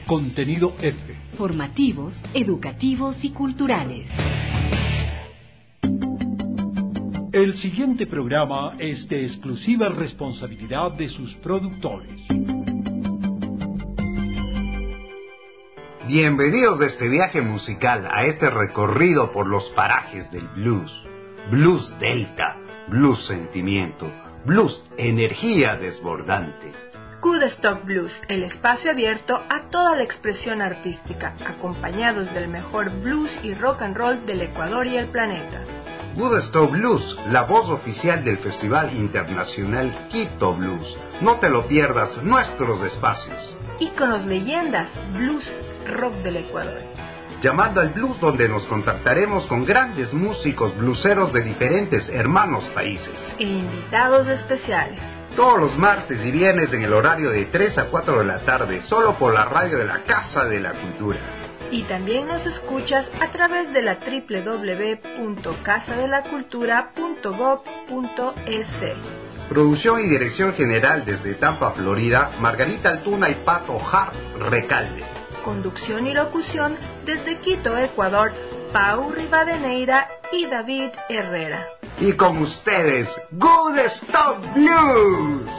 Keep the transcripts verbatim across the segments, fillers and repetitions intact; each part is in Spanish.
Contenido F. Formativos, educativos y culturales. El siguiente programa es de exclusiva responsabilidad de sus productores. Bienvenidos de este viaje musical a este recorrido por los parajes del blues. Blues Delta, blues sentimiento, blues energía desbordante. Woodstock Blues, el espacio abierto a toda la expresión artística, acompañados del mejor blues y rock and roll del Ecuador y el planeta. Woodstock Blues, la voz oficial del Festival Internacional Quito Blues. No te lo pierdas, nuestros espacios. Íconos, leyendas, blues, rock del Ecuador. Llamando al blues, donde nos contactaremos con grandes músicos blueseros de diferentes hermanos países. E invitados especiales. Todos los martes y viernes en el horario de tres a cuatro de la tarde, solo por la radio de la Casa de la Cultura. Y también nos escuchas a través de la doble u doble u doble u punto casa de la cultura punto gob punto es. Producción y dirección general desde Tampa, Florida, Margarita Altuna y Pato Hart Recalde. Conducción y locución desde Quito, Ecuador, Pau Rivadeneira y David Herrera. Y con ustedes, Woodstock Blues.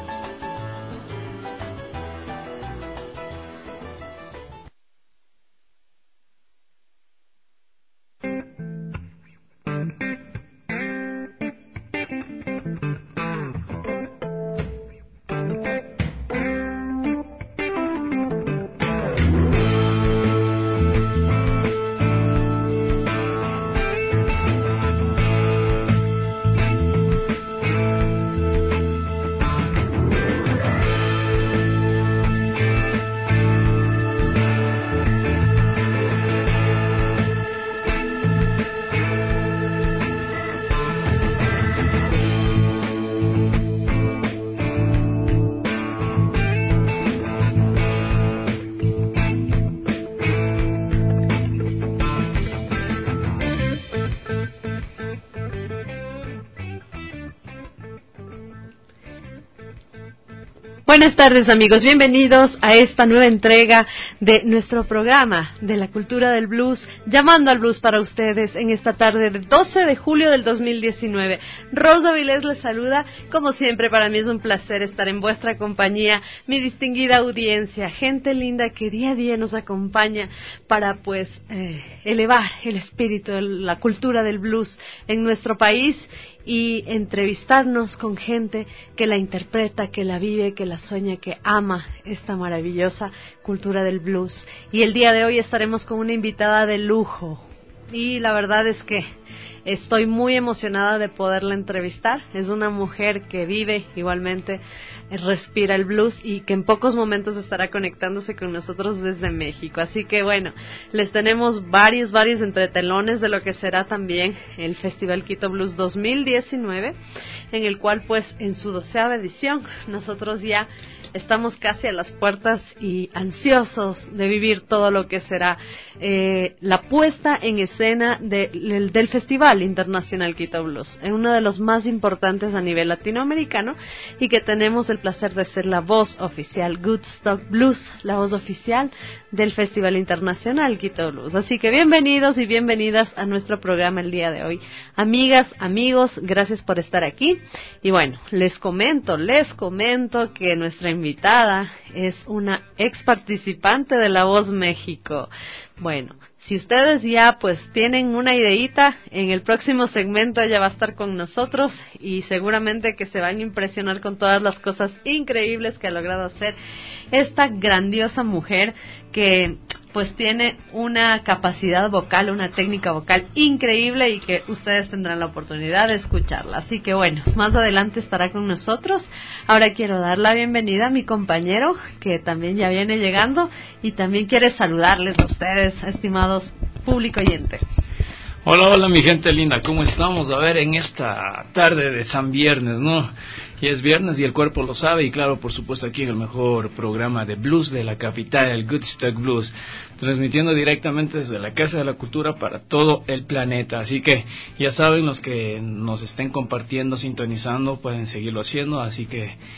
Buenas tardes, amigos, bienvenidos a esta nueva entrega de nuestro programa de la cultura del blues, llamando al blues para ustedes en esta tarde del doce de julio del dos mil diecinueve. Rosa Vilés les saluda, como siempre para mí es un placer estar en vuestra compañía, mi distinguida audiencia, gente linda que día a día nos acompaña para pues eh, elevar el espíritu de la cultura del blues en nuestro país y entrevistarnos con gente que la interpreta, que la vive, que la sueña, que ama esta maravillosa cultura del blues. Y el día de hoy estaremos con una invitada de lujo y la verdad es que estoy muy emocionada de poderla entrevistar. Es una mujer que vive igualmente, respira el blues y que en pocos momentos estará conectándose con nosotros desde México. Así que bueno, les tenemos varios, varios entretelones de lo que será también el Festival Quito Blues dos mil diecinueve, en el cual pues en su doceava edición nosotros ya estamos casi a las puertas y ansiosos de vivir todo lo que será eh, la puesta en escena de, del, del Festival Internacional Quito Blues, en uno de los más importantes a nivel latinoamericano y que tenemos el placer de ser la voz oficial, Woodstock Blues, la voz oficial del Festival Internacional Quito Blues. Así que bienvenidos y bienvenidas a nuestro programa el día de hoy. Amigas, amigos, gracias por estar aquí. Y bueno, les comento, les comento que nuestra invitada es una ex participante de La Voz México. Bueno, si ustedes ya pues tienen una ideita, en el próximo segmento ella va a estar con nosotros y seguramente que se van a impresionar con todas las cosas increíbles que ha logrado hacer esta grandiosa mujer que pues tiene una capacidad vocal, una técnica vocal increíble y que ustedes tendrán la oportunidad de escucharla. Así que bueno, más adelante estará con nosotros. Ahora quiero dar la bienvenida a mi compañero que también ya viene llegando y también quiere saludarles a ustedes, estimados público oyente. Hola, hola mi gente linda, ¿cómo estamos? A ver, en esta tarde de San Viernes, ¿no? Y es viernes y el cuerpo lo sabe y claro, por supuesto aquí en el mejor programa de blues de la capital, el Woodstock Blues, transmitiendo directamente desde la Casa de la Cultura para todo el planeta. Así que ya saben, los que nos estén compartiendo, sintonizando, pueden seguirlo haciendo, así que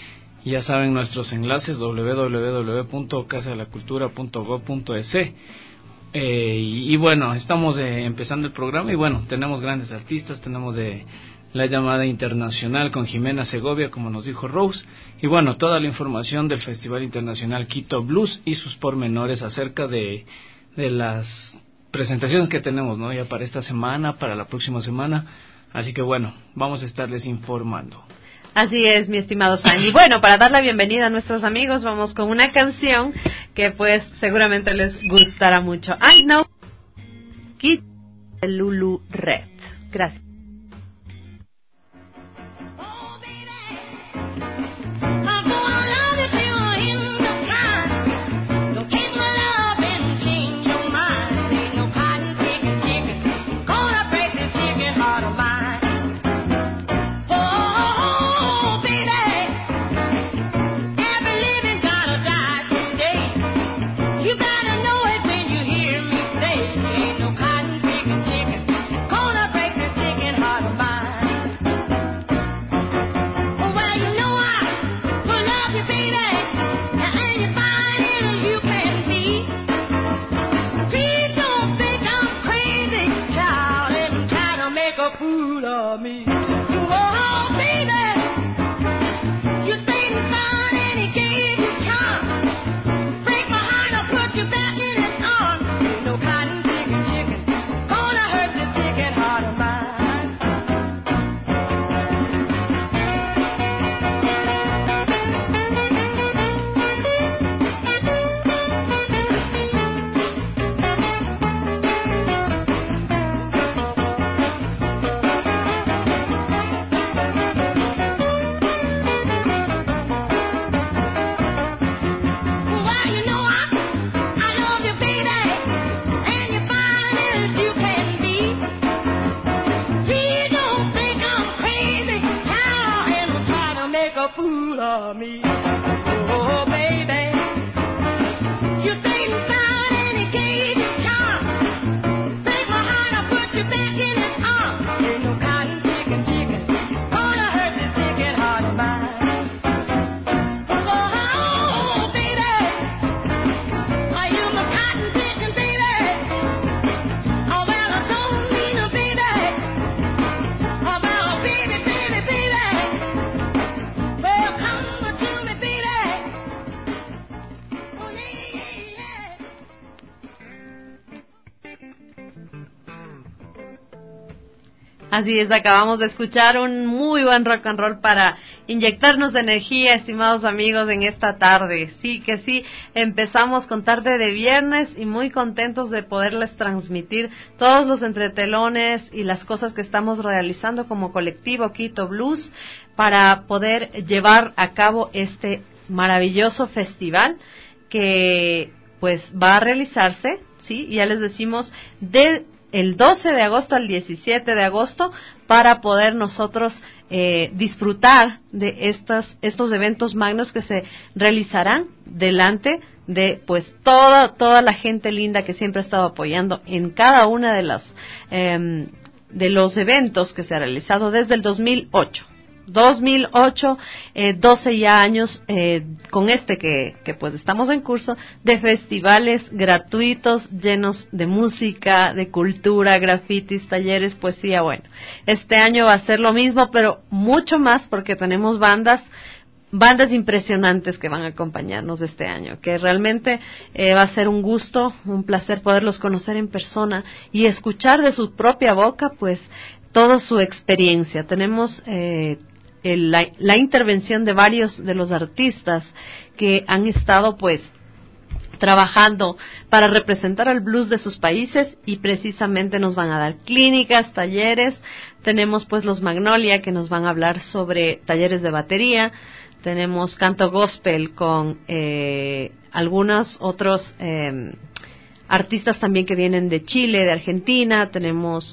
Ya saben nuestros enlaces doble u doble u doble u punto casa de la cultura punto gob punto es. Eh, y, y bueno, estamos eh, empezando el programa y bueno, tenemos grandes artistas, tenemos de la llamada internacional con Jimena Segovia, como nos dijo Rose, y bueno, toda la información del Festival Internacional Quito Blues y sus pormenores acerca de, de las presentaciones que tenemos, ¿no? Ya para esta semana, para la próxima semana, así que bueno, vamos a estarles informando. Así es, mi estimado Sandy. Bueno, para dar la bienvenida a nuestros amigos, vamos con una canción que pues seguramente les gustará mucho. I Know Kid Lulu Red. Gracias. Así es, acabamos de escuchar un muy buen rock and roll para inyectarnos de energía, estimados amigos, en esta tarde. Sí que sí, empezamos con tarde de viernes y muy contentos de poderles transmitir todos los entretelones y las cosas que estamos realizando como colectivo Quito Blues para poder llevar a cabo este maravilloso festival que pues va a realizarse, sí, ya les decimos, de el doce de agosto al diecisiete de agosto para poder nosotros eh, disfrutar de estas, estos eventos magnos que se realizarán delante de pues toda toda la gente linda que siempre ha estado apoyando en cada una de las eh, de los eventos que se ha realizado desde el dos mil ocho. dos mil ocho, eh, doce ya años eh, con este que, que pues estamos en curso de festivales gratuitos llenos de música, de cultura, grafitis, talleres, poesía. Bueno, este año va a ser lo mismo, pero mucho más porque tenemos bandas bandas impresionantes que van a acompañarnos este año, que realmente eh, va a ser un gusto, un placer poderlos conocer en persona y escuchar de su propia boca pues toda su experiencia. Tenemos eh, el, la, la intervención de varios de los artistas que han estado pues trabajando para representar al blues de sus países y precisamente nos van a dar clínicas, talleres. Tenemos pues los Magnolia que nos van a hablar sobre talleres de batería. Tenemos canto gospel con eh, algunos otros eh, artistas también que vienen de Chile, de Argentina. Tenemos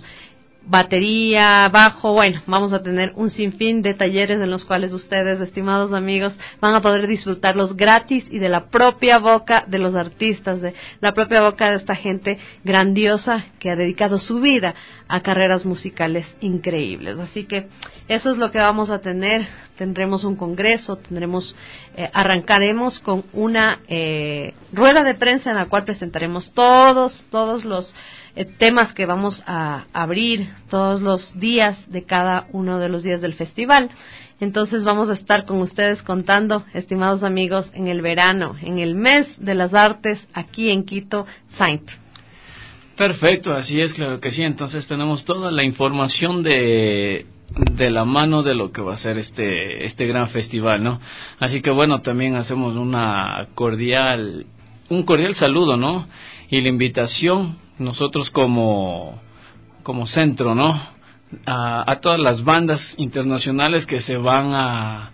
batería, bajo, bueno, vamos a tener un sinfín de talleres en los cuales ustedes, estimados amigos, van a poder disfrutarlos gratis y de la propia boca de los artistas, de la propia boca de esta gente grandiosa que ha dedicado su vida a carreras musicales increíbles. Así que eso es lo que vamos a tener tendremos un congreso, tendremos, eh, arrancaremos con una eh, rueda de prensa en la cual presentaremos todos, todos los eh, temas que vamos a abrir, todos los días de cada uno de los días del festival. Entonces vamos a estar con ustedes contando, estimados amigos, en el verano, en el mes de las artes, aquí en Quito, Saint. Perfecto, así es, claro que sí. Entonces tenemos toda la información de de la mano de lo que va a ser este este gran festival, ¿no? Así que bueno, también hacemos una cordial un cordial saludo, ¿no? Y la invitación nosotros como como centro, ¿no? A, a todas las bandas internacionales que se van a,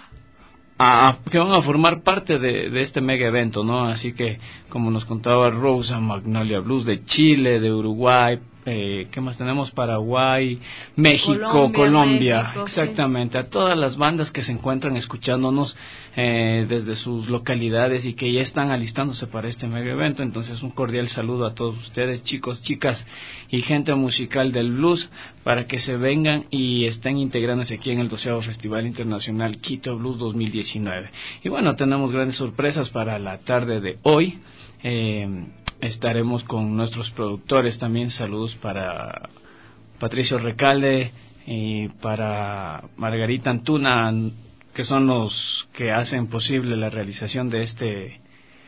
a que van a formar parte de, de este mega evento, ¿no? Así que, como nos contaba Rosa, Magnolia Blues de Chile, de Uruguay, eh, ¿qué más tenemos? Paraguay, México, Colombia, Colombia, México, exactamente, sí. A todas las bandas que se encuentran escuchándonos eh, desde sus localidades y que ya están alistándose para este mega evento. Entonces, un cordial saludo a todos ustedes, chicos, chicas y gente musical del blues, para que se vengan y estén integrándose aquí en el doceavo Festival Internacional Quito Blues dos mil diecinueve. Y bueno, tenemos grandes sorpresas para la tarde de hoy. Eh, estaremos con nuestros productores también. Saludos para Patricio Recalde y para Margarita Antuna, que son los que hacen posible la realización de este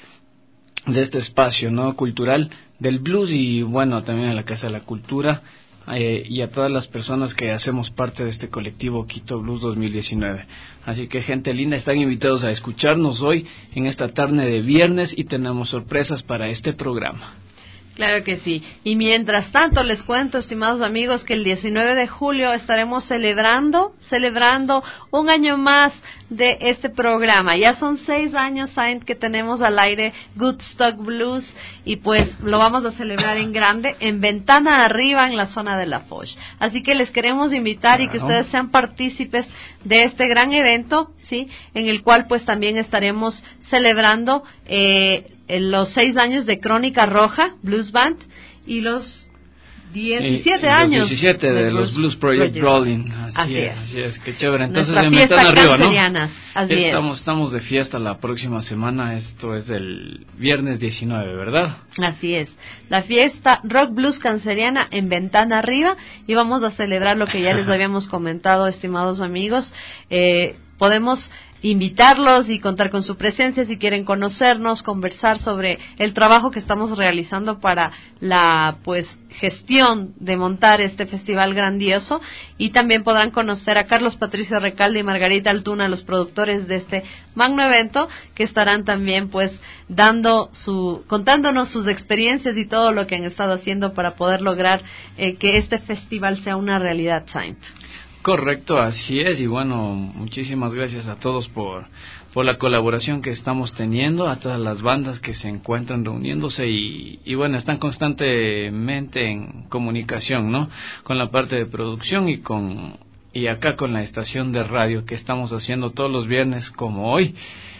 de este espacio, ¿no?, cultural del blues. Y bueno, también a la Casa de la Cultura eh, y a todas las personas que hacemos parte de este colectivo Quito Blues dos mil diecinueve. Así que, gente linda, están invitados a escucharnos hoy en esta tarde de viernes y tenemos sorpresas para este programa. Claro que sí. Y mientras tanto les cuento, estimados amigos, que el diecinueve de julio estaremos celebrando, celebrando un año más de este programa. Ya son seis años, Saint, que tenemos al aire Good Stock Blues, y pues lo vamos a celebrar en grande, en Ventana Arriba, en la zona de La Foch. Así que les queremos invitar, claro, y que ustedes sean partícipes de este gran evento, ¿sí?, en el cual pues también estaremos celebrando eh, en los seis años de Crónica Roja Blues Band y los diecisiete y, y años los diecisiete de, de los Blues Project, Project Rolling. Así, así es, es, así es, qué chévere. Entonces, nuestra en fiesta Ventana Arriba, canceriana, ¿no? Así estamos, es. Estamos de fiesta la próxima semana. Esto es el viernes diecinueve, ¿verdad? Así es. La fiesta Rock Blues Canceriana en Ventana Arriba, y vamos a celebrar lo que ya les habíamos comentado, estimados amigos. Eh, podemos invitarlos y contar con su presencia si quieren conocernos, conversar sobre el trabajo que estamos realizando para la pues gestión de montar este festival grandioso, y también podrán conocer a Carlos Patricio Recalde y Margarita Antuna, los productores de este magno evento, que estarán también pues dando su contándonos sus experiencias y todo lo que han estado haciendo para poder lograr eh, que este festival sea una realidad, Saint. Correcto, así es. Y bueno, muchísimas gracias a todos por por la colaboración que estamos teniendo, a todas las bandas que se encuentran reuniéndose y, y bueno, están constantemente en comunicación, ¿no?, con la parte de producción y con y acá con la estación de radio que estamos haciendo todos los viernes como hoy,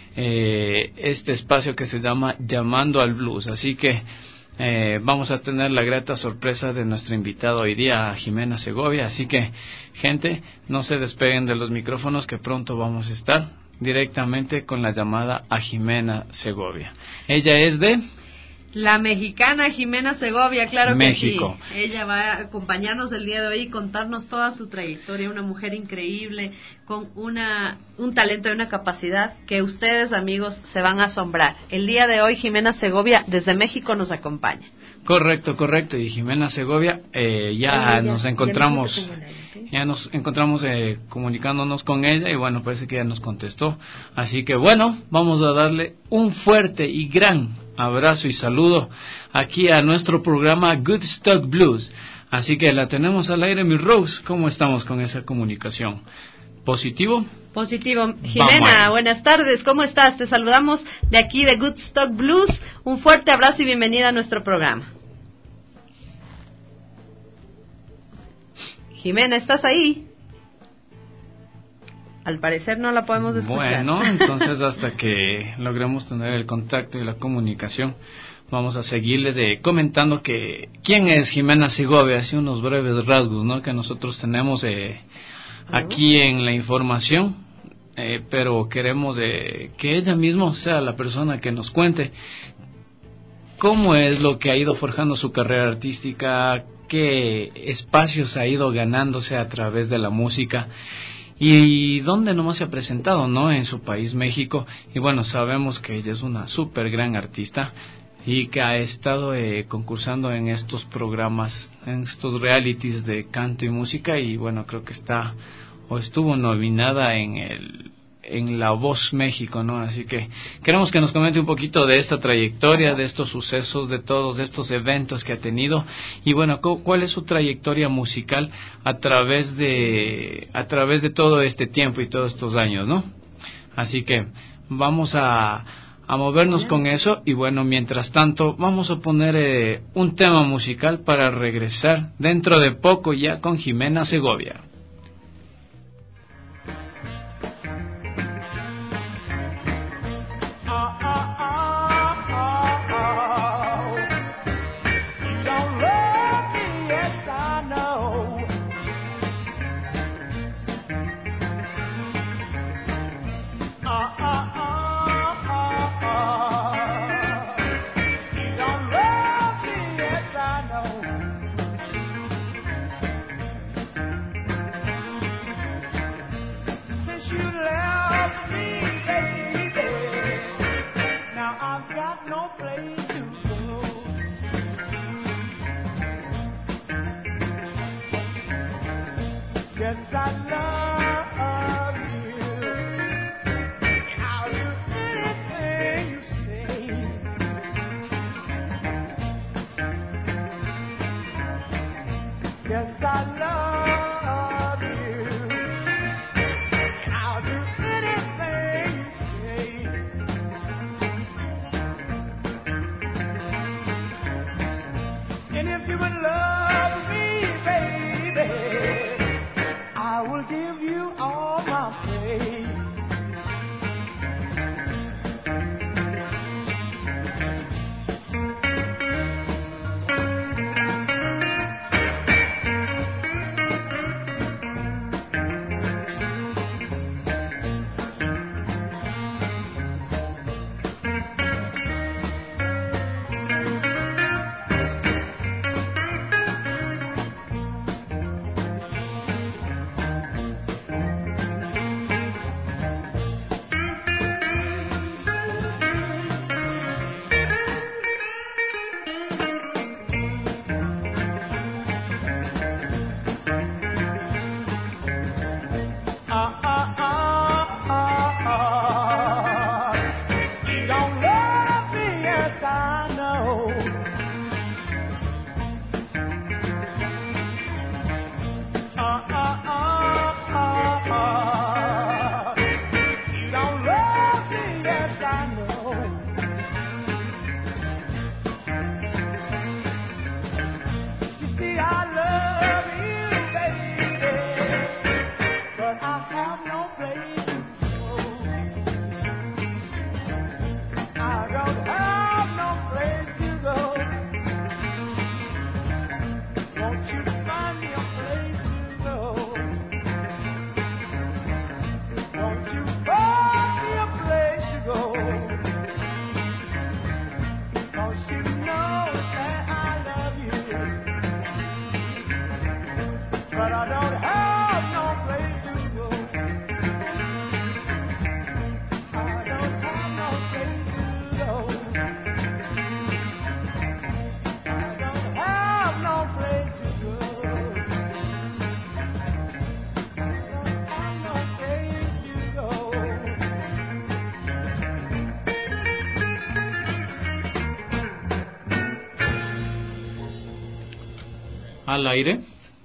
eh, este espacio que se llama Llamando al Blues. Así que Eh, vamos a tener la grata sorpresa de nuestra invitada hoy día, Jimena Segovia. Así que, gente, no se despeguen de los micrófonos, que pronto vamos a estar directamente con la llamada a Jimena Segovia. Ella es de la mexicana Jimena Segovia, claro México. Que sí. Ella va a acompañarnos el día de hoy y contarnos toda su trayectoria, una mujer increíble, con una un talento y una capacidad que ustedes, amigos, se van a asombrar. El día de hoy Jimena Segovia desde México nos acompaña. Correcto, correcto. Y Jimena Segovia, eh, ya, ya nos encontramos, ya, ya nos encontramos eh, comunicándonos con ella, y bueno, parece que ya nos contestó. Así que bueno, vamos a darle un fuerte y gran abrazo y saludo aquí a nuestro programa Good Stock Blues. Así que la tenemos al aire, mi Rose. ¿Cómo estamos con esa comunicación? ¿Positivo? Positivo. Jimena, buenas tardes, ¿cómo estás? Te saludamos de aquí de Good Stock Blues. Un fuerte abrazo y bienvenida a nuestro programa. Jimena, ¿estás ahí? Al parecer no la podemos escuchar. Bueno, entonces hasta que logremos tener el contacto y la comunicación, vamos a seguirles eh, comentando que quién es Jimena Segovia, así unos breves rasgos, ¿no?, que nosotros tenemos eh, aquí en la información eh, pero queremos eh, que ella misma sea la persona que nos cuente cómo es lo que ha ido forjando su carrera artística, qué espacios ha ido ganándose a través de la música y dónde nomás se ha presentado, ¿no? En su país, México. Y bueno, sabemos que ella es una súper gran artista y que ha estado eh, concursando en estos programas, en estos realities de canto y música, y bueno, creo que está o estuvo nominada en el en La Voz México, ¿no? Así que queremos que nos comente un poquito de esta trayectoria, de estos sucesos, de todos estos eventos que ha tenido y bueno, ¿cuál es su trayectoria musical a través de a través de todo este tiempo y todos estos años, ¿no? Así que vamos a a movernos con eso y bueno, mientras tanto vamos a poner eh, un tema musical para regresar dentro de poco ya con Jimena Segovia. Al aire.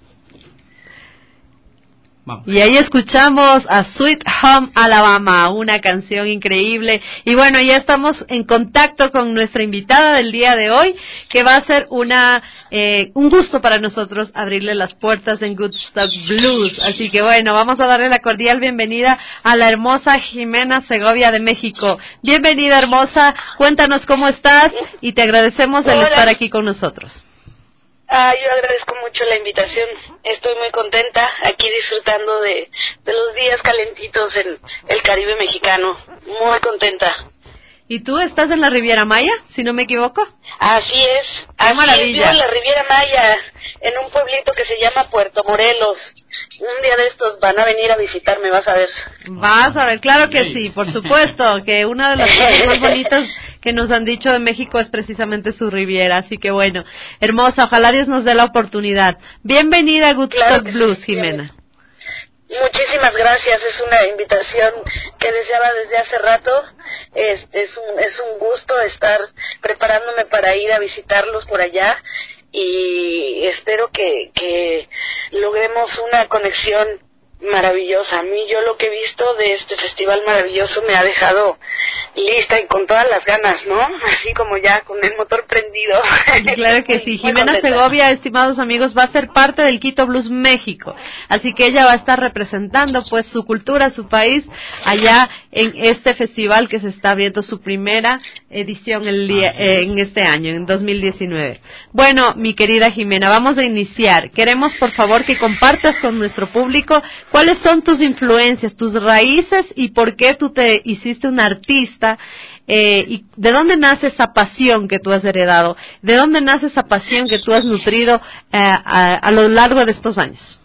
Vamos. Y ahí escuchamos a Sweet Home Alabama, una canción increíble. Y bueno, ya estamos en contacto con nuestra invitada del día de hoy, que va a ser una eh, un gusto para nosotros abrirle las puertas en Good Stuff Blues. Así que bueno, vamos a darle la cordial bienvenida a la hermosa Jimena Segovia de México. Bienvenida, hermosa, cuéntanos cómo estás y te agradecemos el Hola. estar aquí con nosotros. Ah, yo agradezco mucho la invitación. Estoy muy contenta aquí disfrutando de, de los días calentitos en el Caribe mexicano. Muy contenta. ¿Y tú estás en la Riviera Maya, si no me equivoco? Así es. ¡Qué así maravilla! Es, vivo en la Riviera Maya, en un pueblito que se llama Puerto Morelos. Un día de estos van a venir a visitarme, vas a ver. Vas a ver, claro que sí, por supuesto, que una de las cosas más bonitas que nos han dicho de México es precisamente su Riviera, así que bueno, hermosa, ojalá Dios nos dé la oportunidad. Bienvenida a Woodstock claro Blues, sí, Jimena. Muchísimas gracias, es una invitación que deseaba desde hace rato. Este es un es un gusto estar preparándome para ir a visitarlos por allá y espero que que logremos una conexión maravillosa. A mí yo lo que he visto de este festival maravilloso me ha dejado lista y con todas las ganas, ¿no? Así como ya con el motor prendido. Claro que sí. Jimena Segovia, estimados amigos, va a ser parte del Quito Blues México, así que ella va a estar representando pues su cultura, su país, allá en este festival que se está abriendo su primera edición el día, eh, en este año, en dos mil diecinueve. Bueno, mi querida Jimena, vamos a iniciar. Queremos por favor que compartas con nuestro público cuáles son tus influencias, tus raíces y por qué tú te hiciste una artista. Eh, ¿y de dónde nace esa pasión que tú has heredado? ¿De dónde nace esa pasión que tú has nutrido eh, a, a lo largo de estos años?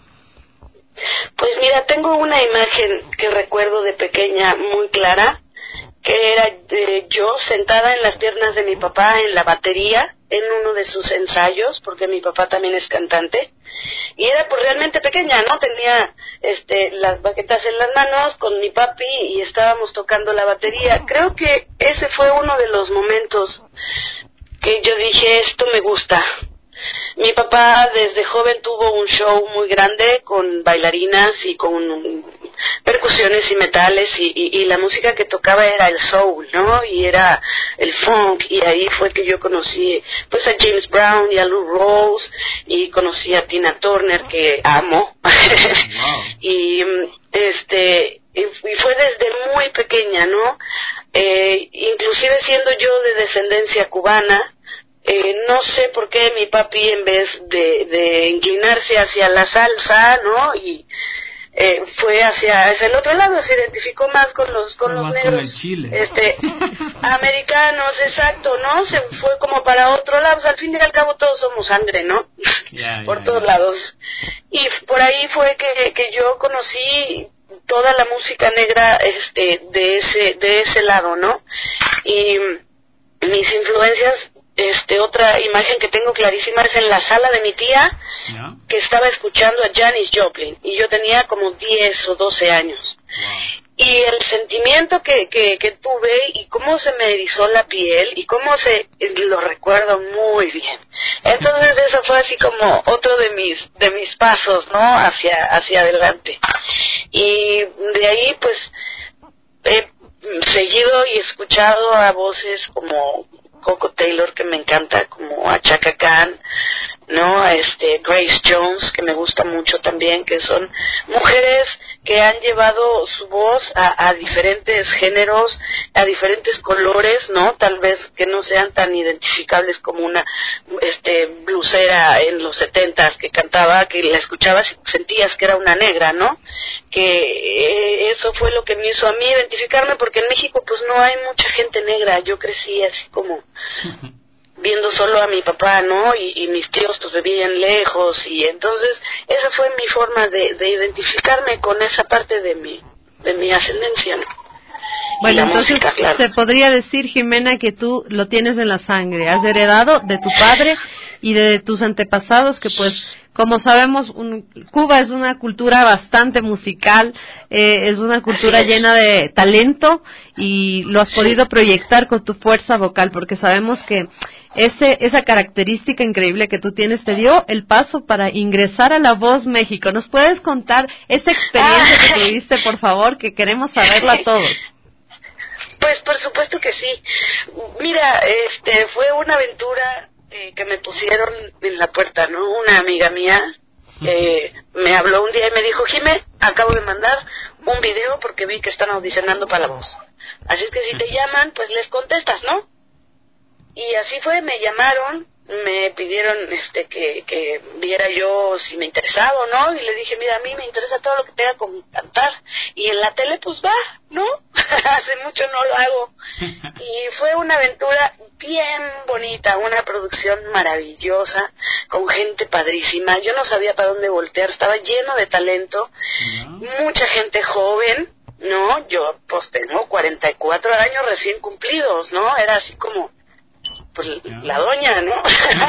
Pues mira, tengo una imagen que recuerdo de pequeña muy clara, que era de yo sentada en las piernas de mi papá en la batería, en uno de sus ensayos, porque mi papá también es cantante, y era pues realmente pequeña, ¿no? Tenía este las baquetas en las manos con mi papi y estábamos tocando la batería. Creo que ese fue uno de los momentos que yo dije, esto me gusta. Mi papá desde joven tuvo un show muy grande con bailarinas y con percusiones y metales y, y, y la música que tocaba era el soul, ¿no? Y era el funk, y ahí fue que yo conocí pues a James Brown y a Lou Rawls y conocí a Tina Turner, que amo. Wow. y este y fue desde muy pequeña, ¿no? Eh, inclusive siendo yo de descendencia cubana, Eh, no sé por qué mi papi, en vez de, de inclinarse hacia la salsa, ¿no? Y eh, fue hacia, hacia el otro lado, se identificó más con los con los negros, con Chile. este, americanos, exacto, ¿no? Se fue como para otro lado. O sea, al fin y al cabo todos somos sangre, ¿no? Yeah, por yeah, todos yeah. lados. Y por ahí fue que que yo conocí toda la música negra, este, de ese de ese lado, ¿no? Y mis influencias, este, otra imagen que tengo clarísima es en la sala de mi tía, yeah. que estaba escuchando a Janis Joplin, y yo tenía como diez o doce años. Wow. Y el sentimiento que, que, que tuve, y cómo se me erizó la piel, y cómo se, lo recuerdo muy bien. Entonces eso fue así como otro de mis, de mis pasos, ¿no? Hacia, hacia adelante. Y de ahí, pues, he seguido y escuchado a voces como Coco Taylor, que me encanta, como a Chaka Khan, ¿no? Este, Grace Jones, que me gusta mucho también, que son mujeres que han llevado su voz a, a diferentes géneros, a diferentes colores, ¿no? Tal vez que no sean tan identificables como una este blusera en los setentas que cantaba, que la escuchabas y sentías que era una negra, ¿no? Que eh, eso fue lo que me hizo a mí identificarme, porque en México pues no hay mucha gente negra. Yo crecí así como viendo solo a mi papá, ¿no? Y, y mis tíos pues vivían lejos, y entonces esa fue mi forma de, de identificarme con esa parte de mi de mi ascendencia, ¿no? Bueno, entonces música, claro. Se podría decir, Jimena, que tú lo tienes en la sangre, has heredado de tu padre y de tus antepasados, que pues, como sabemos, un, Cuba es una cultura bastante musical, eh, es una cultura llena de talento, y lo has podido proyectar con tu fuerza vocal, porque sabemos que ese esa característica increíble que tú tienes te dio el paso para ingresar a La Voz México. ¿Nos puedes contar esa experiencia que tuviste, por favor, que queremos saberla todos? Pues por supuesto que sí. Mira, este fue una aventura eh, que me pusieron en la puerta, ¿no? Una amiga mía eh, me habló un día y me dijo: Jimé, acabo de mandar un video porque vi que están audicionando para La Voz. Así es que si te llaman, pues les contestas, ¿no? Y así fue, me llamaron, me pidieron este que, que viera yo si me interesaba o no, y le dije, mira, a mí me interesa todo lo que tenga con cantar, y en la tele pues va, ¿no? Hace mucho no lo hago, y fue una aventura bien bonita, una producción maravillosa, con gente padrísima. Yo no sabía para dónde voltear, estaba lleno de talento, no. Mucha gente joven, ¿no? Yo pues tengo cuarenta y cuatro años recién cumplidos, ¿no? Era así como pues la doña, ¿no?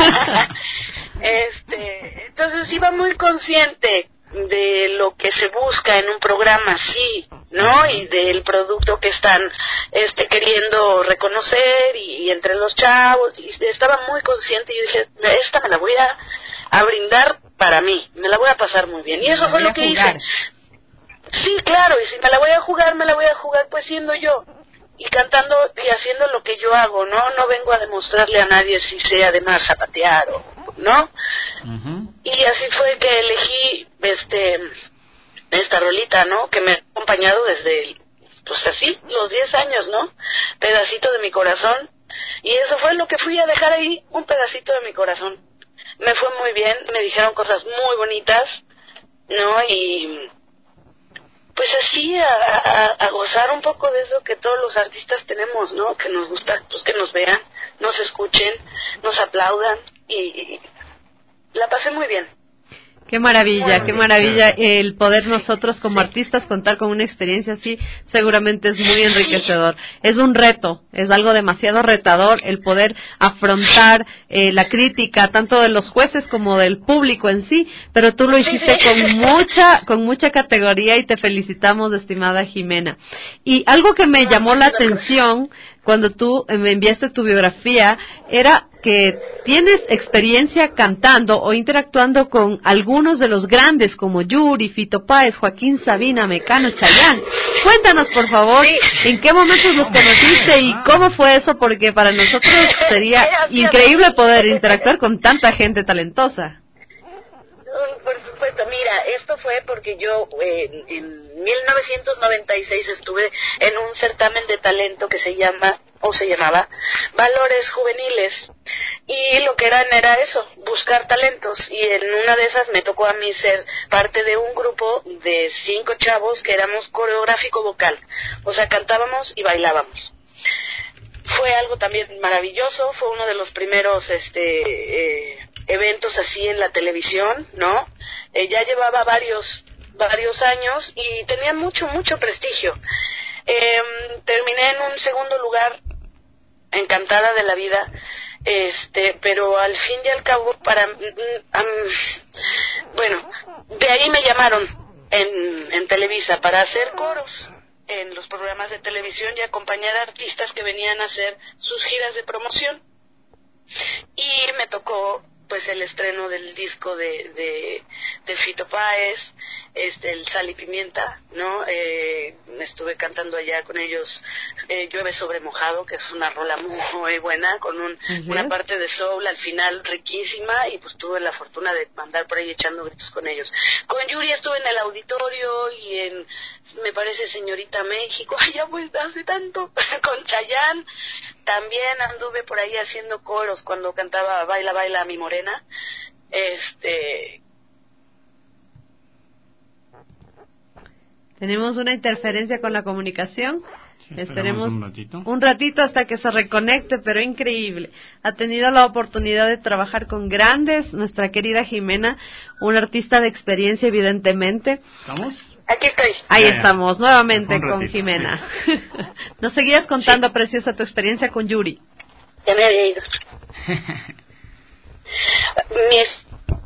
este, entonces iba muy consciente de lo que se busca en un programa así, ¿no? Y del producto que están este queriendo reconocer y, y entre los chavos, y estaba muy consciente, y yo dije, esta me la voy a, a brindar para mí, me la voy a pasar muy bien, y eso fue lo que hice. Sí, claro, y si me la voy a jugar, me la voy a jugar pues siendo yo, y cantando y haciendo lo que yo hago, ¿no? No vengo a demostrarle a nadie si sé además zapatear o, ¿no? Uh-huh. Y así fue que elegí este esta rolita, ¿no? Que me ha acompañado desde, pues así, los diez años, ¿no? Pedacito de mi corazón. Y eso fue lo que fui a dejar ahí, un pedacito de mi corazón. Me fue muy bien, me dijeron cosas muy bonitas, ¿no? Y pues así a, a, a gozar un poco de eso que todos los artistas tenemos, ¿no? Que nos gusta, pues que nos vean, nos escuchen, nos aplaudan, y, y la pasé muy bien. Qué maravilla, qué maravilla el poder nosotros como sí. artistas contar con una experiencia así, seguramente es muy enriquecedor. Sí. Es un reto, es algo demasiado retador el poder afrontar eh, la crítica tanto de los jueces como del público en sí, pero tú lo hiciste sí, sí. con mucha con mucha categoría y te felicitamos, estimada Jimena. Y algo que me llamó la atención cuando tú me enviaste tu biografía era que tienes experiencia cantando o interactuando con algunos de los grandes como Yuri, Fito Páez, Joaquín Sabina, Mecano, Chayanne. Cuéntanos, por favor, en qué momentos los conociste y cómo fue eso, porque para nosotros sería increíble poder interactuar con tanta gente talentosa. Por supuesto, mira, esto fue porque yo eh, en mil novecientos noventa y seis estuve en un certamen de talento que se llama, o se llamaba, Valores Juveniles, y lo que eran era eso, buscar talentos, y en una de esas me tocó a mí ser parte de un grupo de cinco chavos que éramos coreográfico vocal, o sea, cantábamos y bailábamos. Fue algo también maravilloso, fue uno de los primeros este eh, eventos así en la televisión, ¿no? Eh, ya llevaba varios varios años y tenía mucho, mucho prestigio. Eh, terminé en un segundo lugar, encantada de la vida, este, pero al fin y al cabo, para, um, bueno, de ahí me llamaron en, en Televisa para hacer coros en los programas de televisión y acompañar a artistas que venían a hacer sus giras de promoción. Y me tocó pues el estreno del disco de de, de Fito Páez, este el Sal y Pimienta, ¿no? Eh, estuve cantando allá con ellos eh, Llueve sobre mojado, que es una rola muy, muy buena, con un, uh-huh. una parte de soul al final riquísima, y pues tuve la fortuna de andar por ahí echando gritos con ellos. Con Yuri estuve en el auditorio y en, me parece, Señorita México, ya pues hace tanto, con Chayanne. También anduve por ahí haciendo coros cuando cantaba Baila, Baila mi morena. Este... Tenemos una interferencia con la comunicación. Sí, esperemos un ratito. un ratito hasta que se reconecte, pero increíble. Ha tenido la oportunidad de trabajar con grandes, nuestra querida Jimena, una artista de experiencia evidentemente. ¿Estamos? Aquí estoy. Ahí ya, estamos, ya. nuevamente con Jimena. Sí. Nos seguías contando, sí. Preciosa, tu experiencia con Yuri. Ya me había ido. Mi es...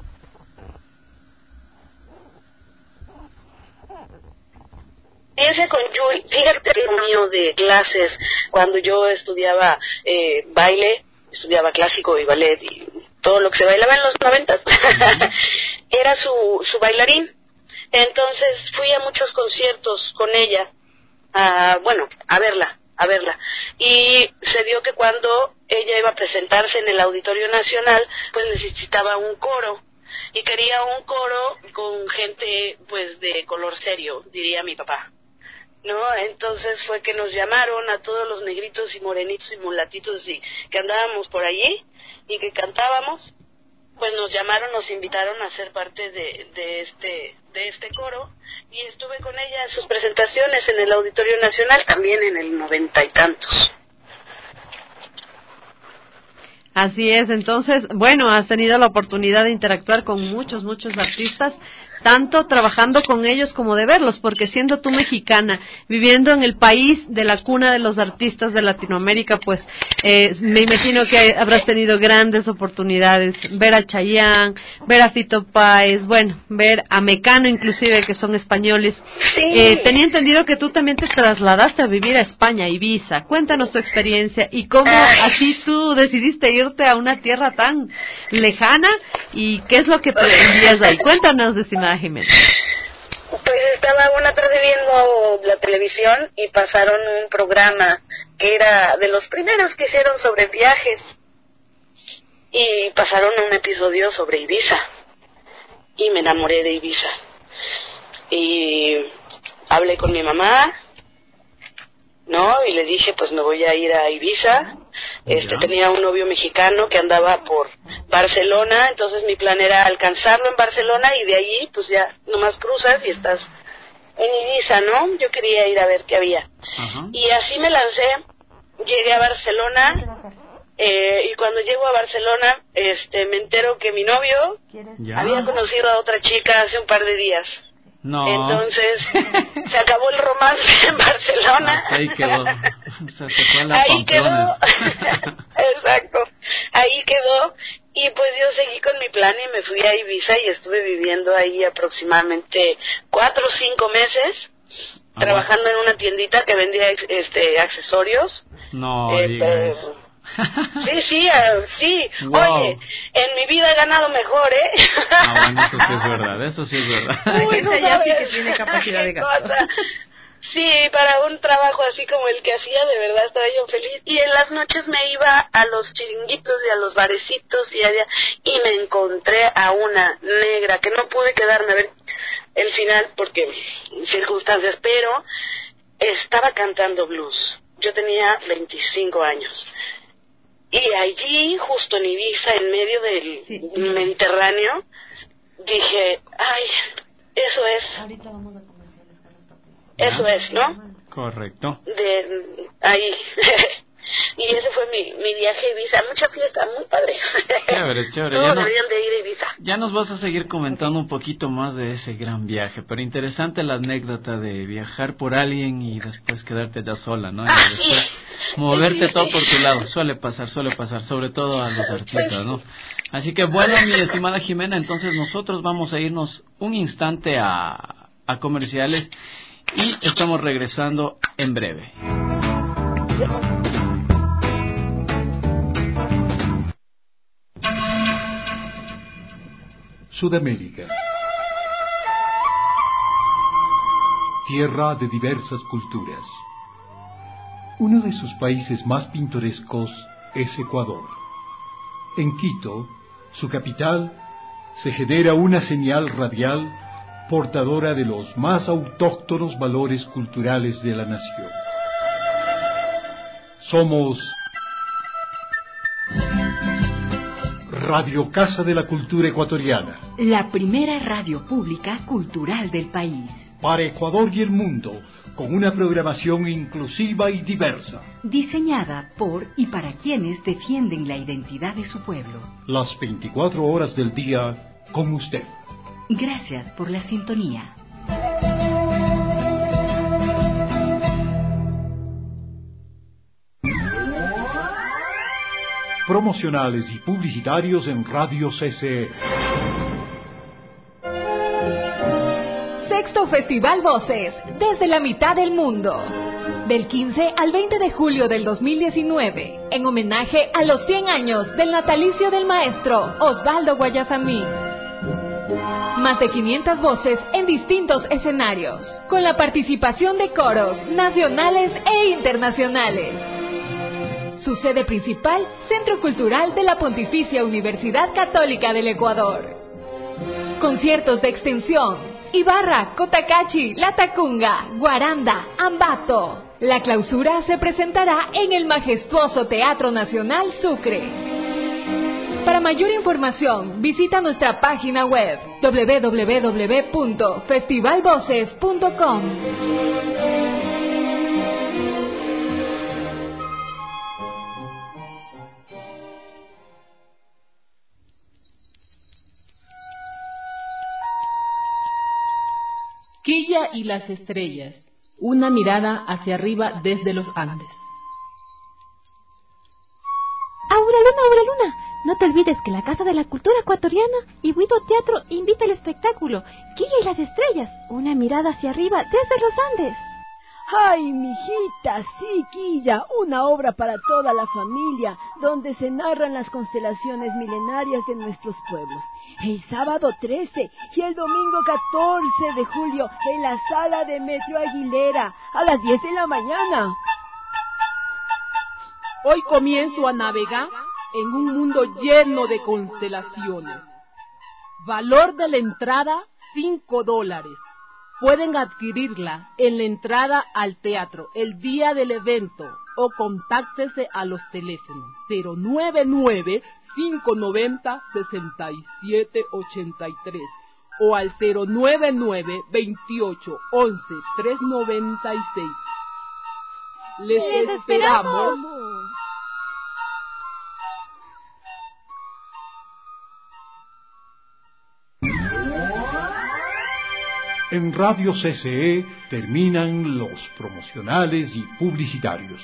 Fíjense con Yuri, fíjate que un año de clases, cuando yo estudiaba eh, baile, estudiaba clásico y ballet y todo lo que se bailaba en los noventas, era su, su bailarín. Entonces fui a muchos conciertos con ella, a, bueno, a verla, a verla. Y se dio que cuando ella iba a presentarse en el Auditorio Nacional, pues necesitaba un coro. Y quería un coro con gente, pues, de color serio, diría mi papá. ¿no? Entonces fue que nos llamaron a todos los negritos y morenitos y mulatitos y que andábamos por allí y que cantábamos, pues nos llamaron, nos invitaron a ser parte de, de este de este coro, y estuve con ella en sus presentaciones en el Auditorio Nacional, también en el noventa y tantos. Así es, entonces, bueno, has tenido la oportunidad de interactuar con muchos, muchos artistas, tanto trabajando con ellos como de verlos, porque siendo tú mexicana, viviendo en el país de la cuna de los artistas de Latinoamérica, pues eh, me imagino que habrás tenido grandes oportunidades, ver a Chayanne, ver a Fito Páez, bueno, ver a Mecano inclusive, que son españoles. Sí. Eh, tenía entendido que tú también te trasladaste a vivir a España, Ibiza. Cuéntanos tu experiencia y cómo así tú decidiste irte a una tierra tan lejana y qué es lo que pretendías ahí. Cuéntanos, estimada Jimena. Pues estaba una tarde viendo la televisión y pasaron un programa que era de los primeros que hicieron sobre viajes, y pasaron un episodio sobre Ibiza y me enamoré de Ibiza y hablé con mi mamá, ¿no? Y le dije, pues me voy a ir a Ibiza. Este, tenía un novio mexicano que andaba por Barcelona, entonces mi plan era alcanzarlo en Barcelona y de allí pues ya nomás cruzas y estás en Ibiza, ¿no? Yo quería ir a ver qué había. Ajá. Y así me lancé, llegué a Barcelona, eh, y cuando llego a Barcelona, este, me entero que mi novio ¿Ya? había conocido a otra chica hace un par de días. No. Entonces, se acabó el romance en Barcelona. Hasta ahí quedó. Se fue a las Ahí quedó. Pamplonas. Exacto. Ahí quedó. Y pues yo seguí con mi plan y me fui a Ibiza y estuve viviendo ahí aproximadamente cuatro o cinco meses, Ah, trabajando en una tiendita que vendía este accesorios. No, Eh, diga eh, eso. Sí, sí, uh, sí. Wow. Oye, en mi vida he ganado mejor, ¿eh? Ah, bueno, eso sí es verdad, eso sí es verdad. Uy, no Ella sí sabes que tiene capacidad de qué gasto. cosa. Sí, para un trabajo así como el que hacía, de verdad estaba yo feliz. Y en las noches me iba a los chiringuitos y a los barecitos y allá, y me encontré a una negra que no pude quedarme a ver el final porque circunstancias, pero estaba cantando blues. Yo tenía veinticinco años. Y allí, justo en Ibiza, en medio del Sí. Mediterráneo, dije, ay, eso es, Ahorita vamos a comerciales, Carlos Patricio. eso es, ¿no? Correcto. De ahí. Y ese fue mi, mi viaje a Ibiza. Mucha fiesta, muy padre. Chévere, chévere. Todos Ya, no, deberían de ir a Ibiza. ya nos vas a seguir comentando un poquito más de ese gran viaje, pero interesante la anécdota de viajar por alguien y después quedarte ya sola, ¿no? Y Ah, después sí. moverte Sí, todo sí. por tu lado. Suele pasar, suele pasar, sobre todo a los artistas, ¿no? Así que bueno, mi estimada Jimena, entonces nosotros vamos a irnos un instante a, a comerciales y estamos regresando en breve. Sudamérica. Tierra de diversas culturas. Uno de sus países más pintorescos es Ecuador. En Quito, su capital, se genera una señal radial portadora de los más autóctonos valores culturales de la nación. Somos Radio Casa de la Cultura Ecuatoriana, La primera radio pública cultural del país. para Ecuador y el mundo, con una programación inclusiva y diversa. Diseñada por y para quienes defienden la identidad de su pueblo. Las veinticuatro horas del día con usted. Gracias por la sintonía. Promocionales y publicitarios en Radio C C E. Sexto Festival Voces, desde la mitad del mundo. Del quince al veinte de julio del dos mil diecinueve, en homenaje a los cien años del natalicio del maestro Osvaldo Guayasamín. Más de quinientas voces en distintos escenarios, con la participación de coros nacionales e internacionales. Su sede principal, Centro Cultural de la Pontificia Universidad Católica del Ecuador. Conciertos de extensión, Ibarra, Cotacachi, Latacunga, Guaranda, Ambato. La clausura se presentará en el majestuoso Teatro Nacional Sucre. Para mayor información, visita nuestra página web doble u doble u doble u punto festival voces punto com. Quilla y las estrellas. Una mirada hacia arriba desde los Andes. Aura Luna, Aura Luna, no te olvides que la Casa de la Cultura Ecuatoriana y Guido Teatro invita al espectáculo Quilla y las estrellas. Una mirada hacia arriba desde los Andes. ¡Ay, mijita! Sí, Quilla, una obra para toda la familia, donde se narran las constelaciones milenarias de nuestros pueblos. El sábado trece y el domingo catorce de julio en la sala de Metro Aguilera, a las diez de la mañana. Hoy comienzo a navegar en un mundo lleno de constelaciones. Valor de la entrada, cinco dólares. Pueden adquirirla en la entrada al teatro el día del evento o contáctese a los teléfonos cero nueve nueve, cinco nueve cero, seis siete ocho tres o al cero nueve nueve, veintiocho, once, trescientos noventa y seis. Les, Les esperamos. esperamos. En Radio C C E terminan los promocionales y publicitarios.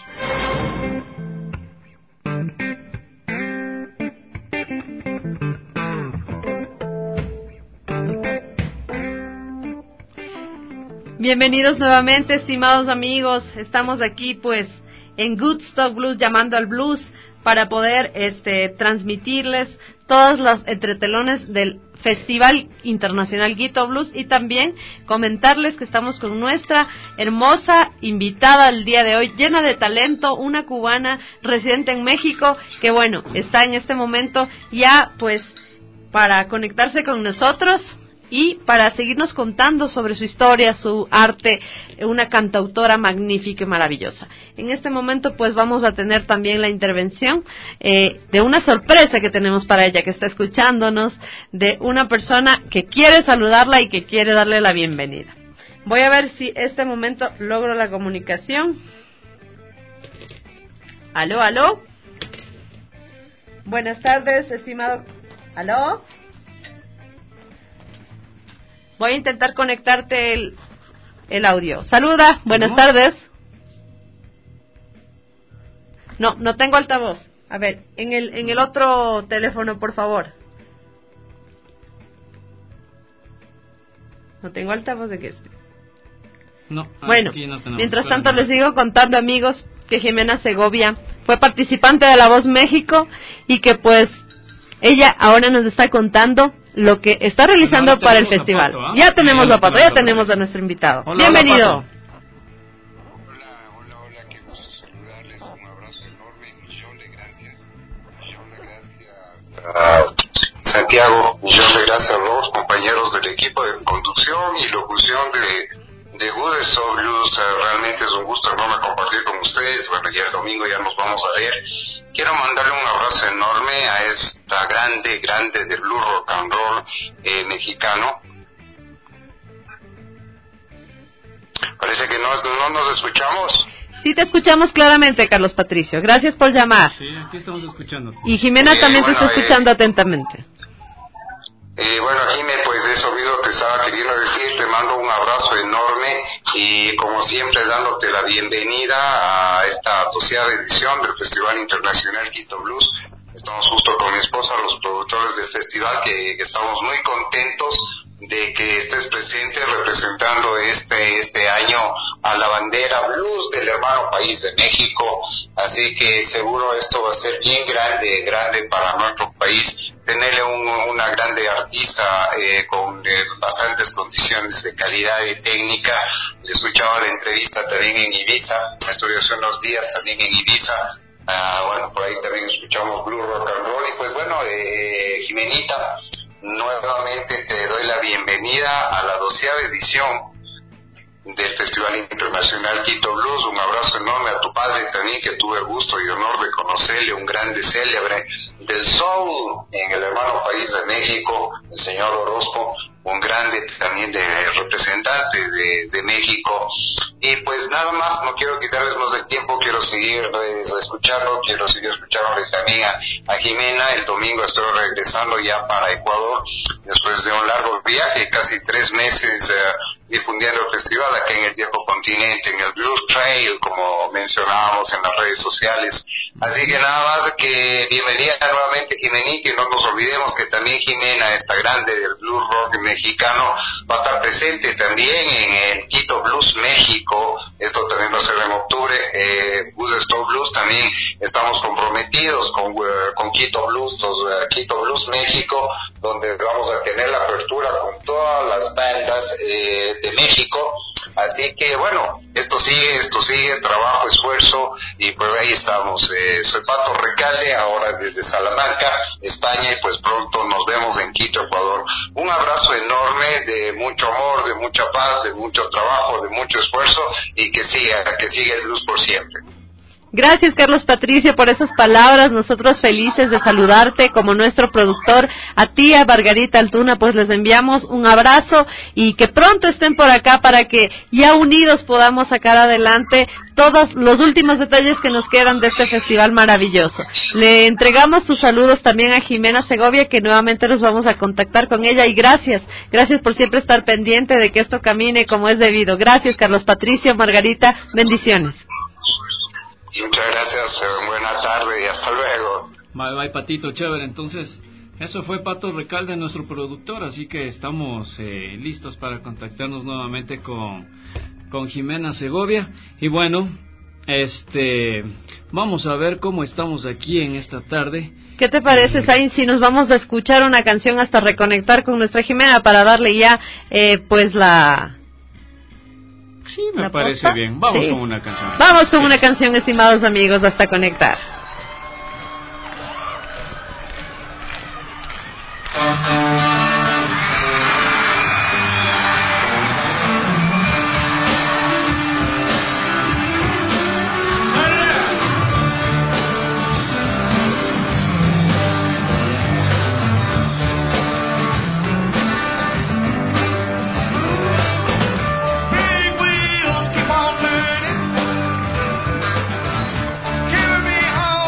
Bienvenidos nuevamente, estimados amigos. Estamos aquí pues en Good Stock Blues, llamando al blues, para poder este transmitirles todos los entretelones del Festival Internacional Guito Blues y también comentarles que estamos con nuestra hermosa invitada el día de hoy, llena de talento, una cubana residente en México, que bueno, está en este momento ya pues para conectarse con nosotros y para seguirnos contando sobre su historia, su arte, una cantautora magnífica y maravillosa. En este momento pues vamos a tener también la intervención eh, de una sorpresa que tenemos para ella, que está escuchándonos, de una persona que quiere saludarla y que quiere darle la bienvenida. Voy a ver si este momento logro la comunicación. Aló, aló. Buenas tardes, estimado. Aló. Voy a intentar conectarte el, el audio. Saluda, buenas ¿No? tardes. No, no tengo altavoz. A ver, en el en el otro teléfono, por favor. No tengo altavoz de qué. No. Bueno, aquí no tenemos, mientras tanto les sigo contando, amigos, que Jimena Segovia fue participante de La Voz México y que pues ella ahora nos está contando lo que está realizando no, para el festival. Zapato, ¿eh? Ya tenemos la pato, ya tenemos a nuestro invitado. Hola, bienvenido. Hola, hola, hola, qué gusto saludarles. Un abrazo enorme. Millón de gracias. Millón de gracias a Santiago. Millón de gracias a los compañeros del equipo de conducción y locución de, de Good Stock Blues. Realmente es un gusto enorme compartir con ustedes. Bueno, ya el domingo ya nos vamos a ver. Quiero mandarle un abrazo enorme a esta grande, grande del blues rock and roll eh, mexicano. Parece que no, no nos escuchamos. Sí, te escuchamos claramente, Carlos Patricio. Gracias por llamar. Sí, aquí estamos escuchando. Y Jimena eh, también bueno, te está escuchando eh, atentamente. Eh, bueno, Jimé, pues eso mismo te estaba queriendo decir, te mando un abrazo enorme y como siempre dándote la bienvenida a esta doceava edición del Festival Internacional Guito Blues. Estamos justo con mi esposa, los productores del festival, que, que estamos muy contentos de que estés presente representando este este año a la bandera blues del hermano país de México, así que seguro esto va a ser bien grande, grande para nuestro país. Tenerle un, una grande artista eh, con eh, bastantes condiciones de calidad y técnica. Le escuchaba la entrevista también en Ibiza, estuve hace unos días también en Ibiza. Uh, bueno, por ahí también escuchamos Blue Rock and Roll. Y pues bueno, eh, Jimenita, nuevamente te doy la bienvenida a la doceava edición del Festival Internacional Quito Blues. Un abrazo enorme a tu padre también, que tuve el gusto y honor de conocerle, un grande célebre del soul en el hermano país de México, el señor Orozco, un grande también de representante de, de México. Y pues nada más, no quiero quitarles más del tiempo, quiero seguir eh, escuchando, quiero seguir escuchando también a, a Jimena. El domingo estoy regresando ya para Ecuador, después de un largo viaje, casi tres meses eh, difundiendo el festival aquí en el viejo continente, en el Blues Trail, como mencionábamos en las redes sociales. Así que nada más que bienvenida nuevamente, Jimenita, y no nos olvidemos que también Jimena, esta grande del blues rock mexicano, va a estar presente también en el Quito Blues México. Esto también va a ser en octubre. eh, Woodstock Blues también estamos comprometidos con, uh, con Quito Blues, los, uh, Quito Blues México, donde vamos a tener la apertura con todas las bandas eh, de México. Así que bueno, esto sigue, esto sigue, trabajo, esfuerzo, y pues ahí estamos. Eh, soy Pato Recalde, ahora desde Salamanca, España, y pues pronto nos vemos en Quito, Ecuador. Un abrazo enorme, de mucho amor, de mucha paz, de mucho trabajo, de mucho esfuerzo, y que siga, que siga el blues por siempre. Gracias, Carlos Patricio, por esas palabras. Nosotros felices de saludarte como nuestro productor. A ti, a Margarita Altuna, pues les enviamos un abrazo y que pronto estén por acá para que ya unidos podamos sacar adelante todos los últimos detalles que nos quedan de este festival maravilloso. Le entregamos tus saludos también a Jimena Segovia, que nuevamente nos vamos a contactar con ella, y gracias, gracias por siempre estar pendiente de que esto camine como es debido. Gracias, Carlos Patricio, Margarita, bendiciones. Muchas gracias, eh, buena tarde y hasta luego. Bye bye, Patito, chévere. Entonces, eso fue Pato Recalde, nuestro productor, así que estamos eh, listos para contactarnos nuevamente con, con Jimena Segovia. Y bueno, este, vamos a ver cómo estamos aquí en esta tarde. ¿Qué te parece, Zain, si nos vamos a escuchar una canción hasta reconectar con nuestra Jimena para darle ya, eh, pues la... Sí, me ¿La parece posta? bien. Vamos Sí. con una canción. Vamos con Sí. una canción, estimados amigos, hasta conectar. Big wheels keep on turning, carry me on.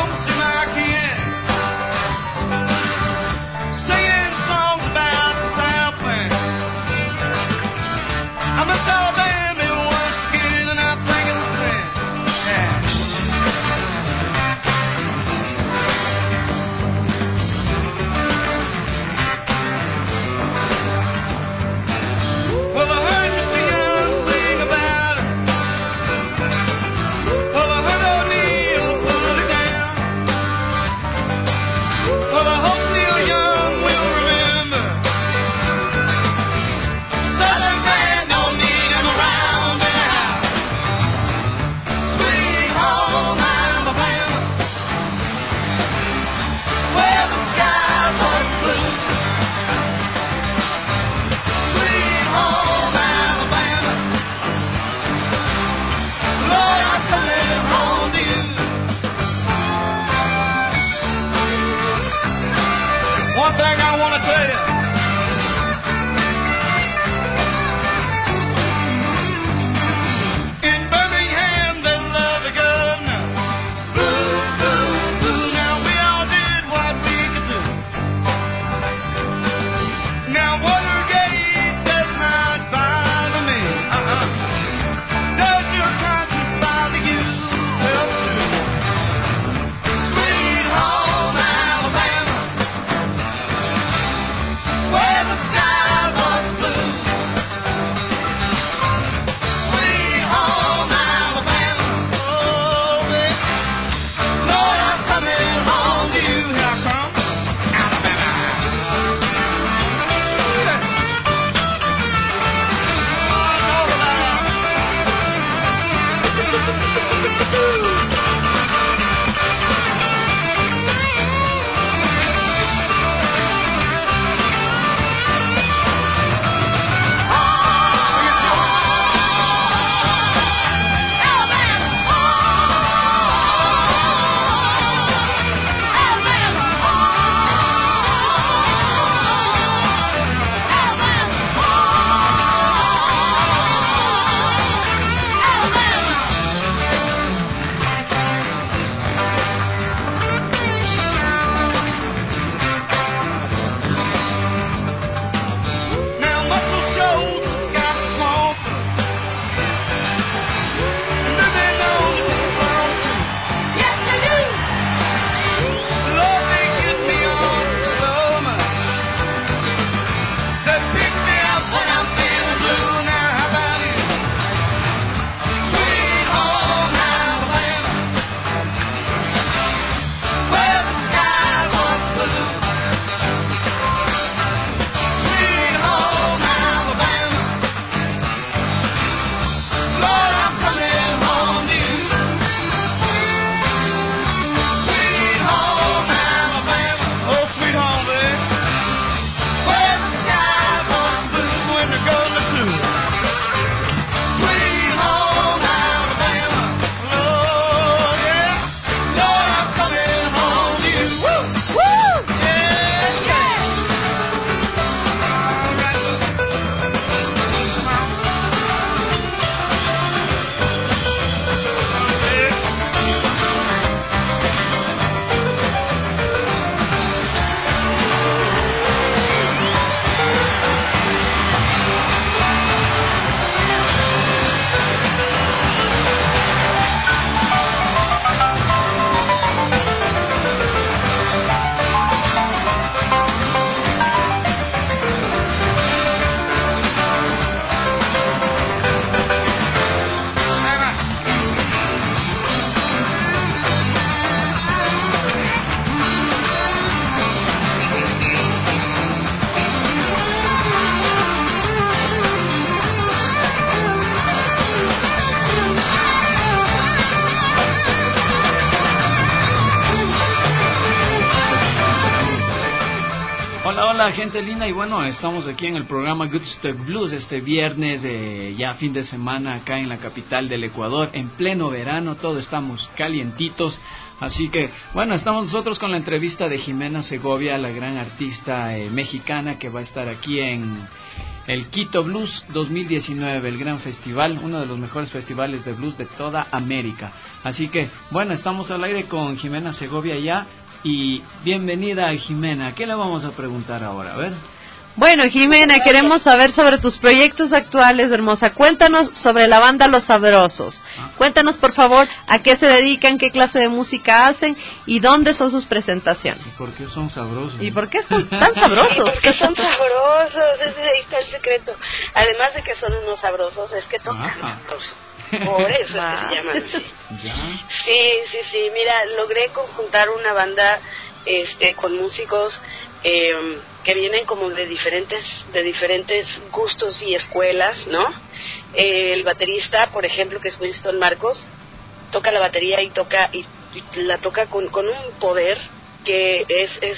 Hola gente linda, y bueno, estamos aquí en el programa Good Stuff Blues este viernes, eh, ya fin de semana acá en la capital del Ecuador, en pleno verano, todos estamos calientitos, así que bueno, estamos nosotros con la entrevista de Jimena Segovia, la gran artista eh, mexicana que va a estar aquí en el Quito Blues dos mil diecinueve, el gran festival, uno de los mejores festivales de blues de toda América. Así que bueno, estamos al aire con Jimena Segovia ya. Y bienvenida, Jimena. ¿Qué le vamos a preguntar ahora? A ver. Bueno, Jimena, queremos saber sobre tus proyectos actuales, hermosa. Cuéntanos sobre la banda Los Sabrosos. Ah. Cuéntanos, por favor, a qué se dedican, qué clase de música hacen y dónde son sus presentaciones. ¿Y por qué son sabrosos? ¿Y por qué son tan sabrosos? Porque son sabrosos, ese ahí está el secreto. Además de que son unos sabrosos, es que tocan ah. sabrosos. Por eso es que se llaman así. ¿Ya? Sí, sí, sí. Mira, logré conjuntar una banda este, con músicos eh, que vienen como de diferentes de diferentes gustos y escuelas, ¿no? Eh, el baterista, por ejemplo, que es Winston Marcos, toca la batería y toca y, y la toca con, con un poder que es es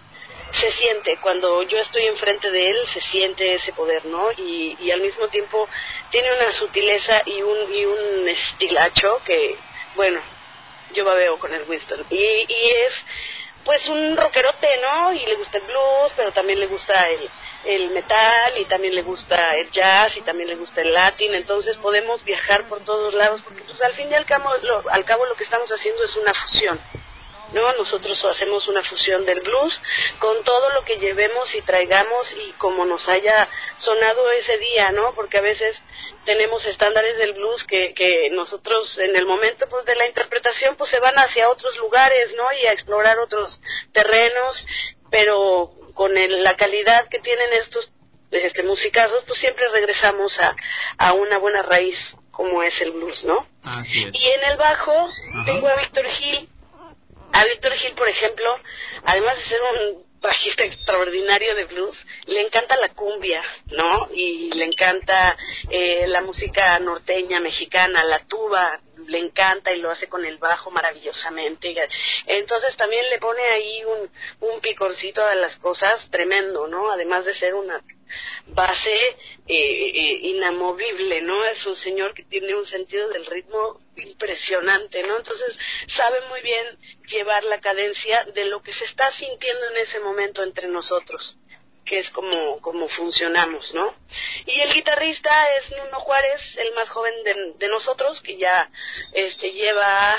se siente, cuando yo estoy enfrente de él, se siente ese poder, ¿no? Y, y al mismo tiempo tiene una sutileza y un y un estilacho que, bueno, yo babeo con el Winston. Y, y es, pues, un rockerote, ¿no? Y le gusta el blues, pero también le gusta el, el metal, y también le gusta el jazz, y también le gusta el latín. Entonces podemos viajar por todos lados, porque, pues, al fin y al cabo lo, al cabo lo que estamos haciendo es una fusión, ¿no? Nosotros hacemos una fusión del blues con todo lo que llevemos y traigamos y como nos haya sonado ese día, ¿no? Porque a veces tenemos estándares del blues que, que nosotros en el momento pues de la interpretación pues se van hacia otros lugares, ¿no? Y a explorar otros terrenos, pero con el, la calidad que tienen estos este, musicazos, pues siempre regresamos a, a una buena raíz como es el blues, ¿no? Así es. Y en el bajo Ajá. tengo a Víctor Gil. A Víctor Gil, por ejemplo, además de ser un bajista extraordinario de blues, le encanta la cumbia, ¿no? Y le encanta eh, la música norteña, mexicana, la tuba, le encanta y lo hace con el bajo maravillosamente. Entonces también le pone ahí un, un picorcito a las cosas tremendo, ¿no? Además de ser una base eh, eh, inamovible, ¿no? Es un señor que tiene un sentido del ritmo impresionante, ¿no? Entonces sabe muy bien llevar la cadencia de lo que se está sintiendo en ese momento entre nosotros, que es como, como funcionamos, ¿no? Y el guitarrista es Nuno Juárez, el más joven de, de nosotros, que ya este lleva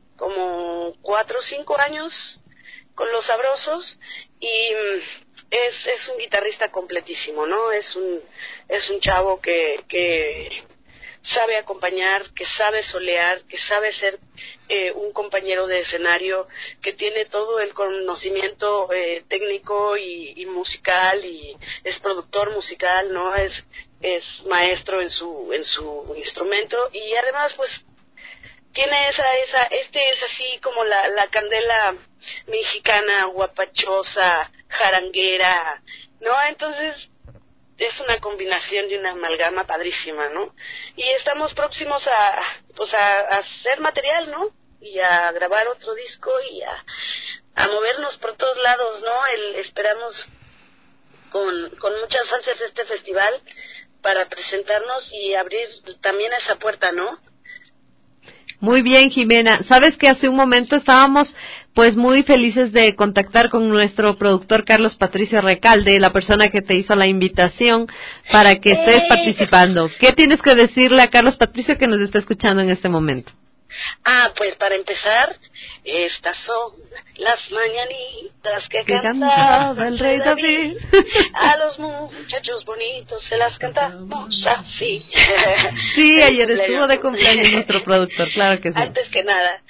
como cuatro o cinco años con Los Sabrosos y es es un guitarrista completísimo, ¿no? Es un es un chavo que que sabe acompañar, que sabe solear, que sabe ser eh, un compañero de escenario, que tiene todo el conocimiento eh, técnico y, y musical, y es productor musical, ¿no? Es es maestro en su en su instrumento, y además pues tiene esa esa este es así como la la candela mexicana, guapachosa, jaranguera, ¿no? Entonces es una combinación de una amalgama padrísima, ¿no? Y estamos próximos a pues a, a hacer material, ¿no? Y a grabar otro disco y a, a movernos por todos lados, ¿no? El, esperamos con, con muchas ansias este festival para presentarnos y abrir también esa puerta, ¿no? Muy bien, Jimena. Sabes que hace un momento estábamos pues muy felices de contactar con nuestro productor Carlos Patricio Recalde, la persona que te hizo la invitación para que estés participando. ¿Qué tienes que decirle a Carlos Patricio que nos está escuchando en este momento? Ah, pues para empezar, estas son las mañanitas que, que cantaba el rey David. A los muchachos bonitos se las cantamos así. Sí, ayer estuvo de cumpleaños nuestro productor, claro que sí. Antes que nada,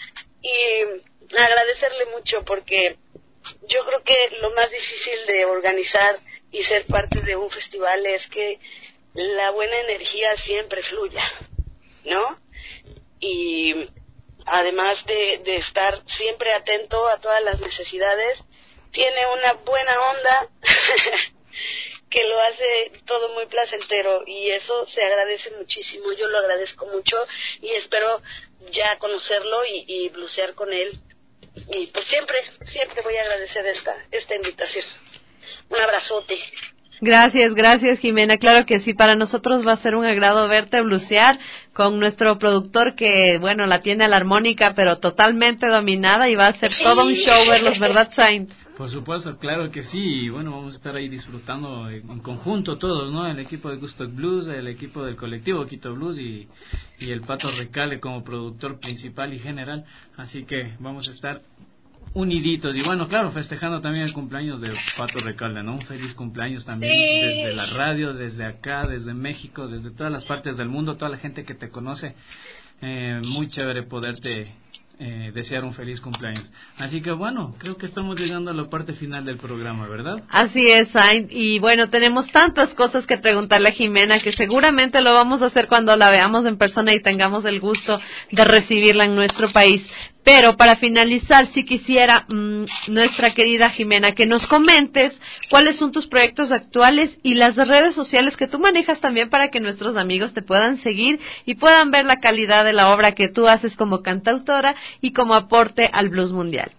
y agradecerle mucho porque yo creo que lo más difícil de organizar y ser parte de un festival es que la buena energía siempre fluya, ¿no? Y además de, de estar siempre atento a todas las necesidades, tiene una buena onda que lo hace todo muy placentero, y eso se agradece muchísimo. Yo lo agradezco mucho y espero ya conocerlo y, y blusear con él, y pues siempre, siempre voy a agradecer esta, esta invitación. Un abrazote. Gracias, gracias Jimena, claro que sí, para nosotros va a ser un agrado verte blusear con nuestro productor que, bueno, la tiene a la armónica pero totalmente dominada y va a ser sí. todo un show verlos, ¿verdad, Saint? Por supuesto, claro que sí, y bueno, vamos a estar ahí disfrutando en conjunto todos, ¿no? El equipo de Gusto Blues, el equipo del colectivo Quito Blues y, y el Pato Recalde como productor principal y general, así que vamos a estar uniditos y bueno, claro, festejando también el cumpleaños de Pato Recalde, ¿no? Un feliz cumpleaños también sí. desde la radio, desde acá, desde México, desde todas las partes del mundo, toda la gente que te conoce, eh, muy chévere poderte eh, desear un feliz cumpleaños. Así que bueno, creo que estamos llegando a la parte final del programa, ¿verdad? Así es, Saint, y bueno, tenemos tantas cosas que preguntarle a Jimena que seguramente lo vamos a hacer cuando la veamos en persona y tengamos el gusto de recibirla en nuestro país. Pero para finalizar, si quisiera, mmm, nuestra querida Jimena, que nos comentes cuáles son tus proyectos actuales y las redes sociales que tú manejas también para que nuestros amigos te puedan seguir y puedan ver la calidad de la obra que tú haces como cantautora y como aporte al blues mundial.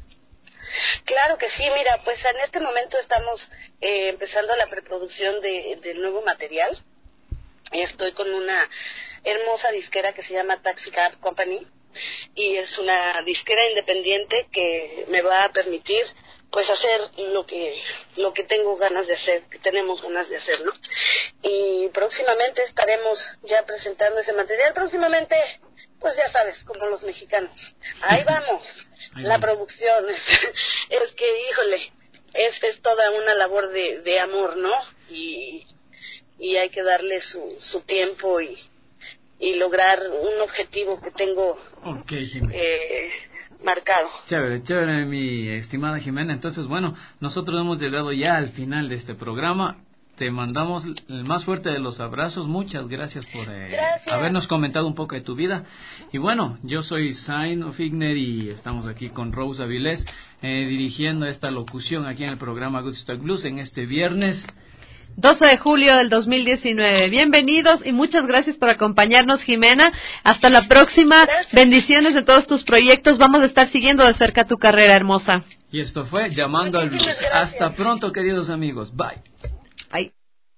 Claro que sí, mira, pues en este momento estamos eh, empezando la preproducción de, del nuevo material. Estoy con una hermosa disquera que se llama Taxi Cab Company. Y es una disquera independiente que me va a permitir pues hacer lo que lo que tengo ganas de hacer, que tenemos ganas de hacer, ¿no? Y próximamente estaremos ya presentando ese material, próximamente, pues ya sabes, como los mexicanos, ahí vamos, ahí la vamos. Producción, es, es que, híjole, es, es toda una labor de, de amor, ¿no? Y, y hay que darle su, su tiempo y y lograr un objetivo que tengo okay, eh, marcado. Chévere, chévere, mi estimada Jimena. Entonces, bueno, nosotros hemos llegado ya al final de este programa. Te mandamos el más fuerte de los abrazos. Muchas gracias por eh, gracias. habernos comentado un poco de tu vida. Y bueno, yo soy Saint Figner y estamos aquí con Rose Avilés eh, dirigiendo esta locución aquí en el programa Good Stock Blues en este viernes doce de julio del dos mil diecinueve. Bienvenidos y muchas gracias por acompañarnos, Jimena. Hasta la próxima. Gracias. Bendiciones de todos tus proyectos. Vamos a estar siguiendo de cerca tu carrera hermosa. Y esto fue Llamando al Blues. Hasta pronto, queridos amigos. Bye. Bye.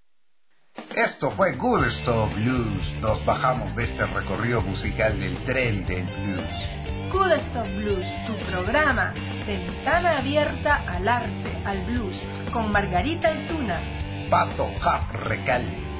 Esto fue Good Stuff Blues. Nos bajamos de este recorrido musical del tren del blues. Good Stuff Blues, tu programa de ventana abierta al arte, al blues, con Margarita Altuna, Pato Cap Recalde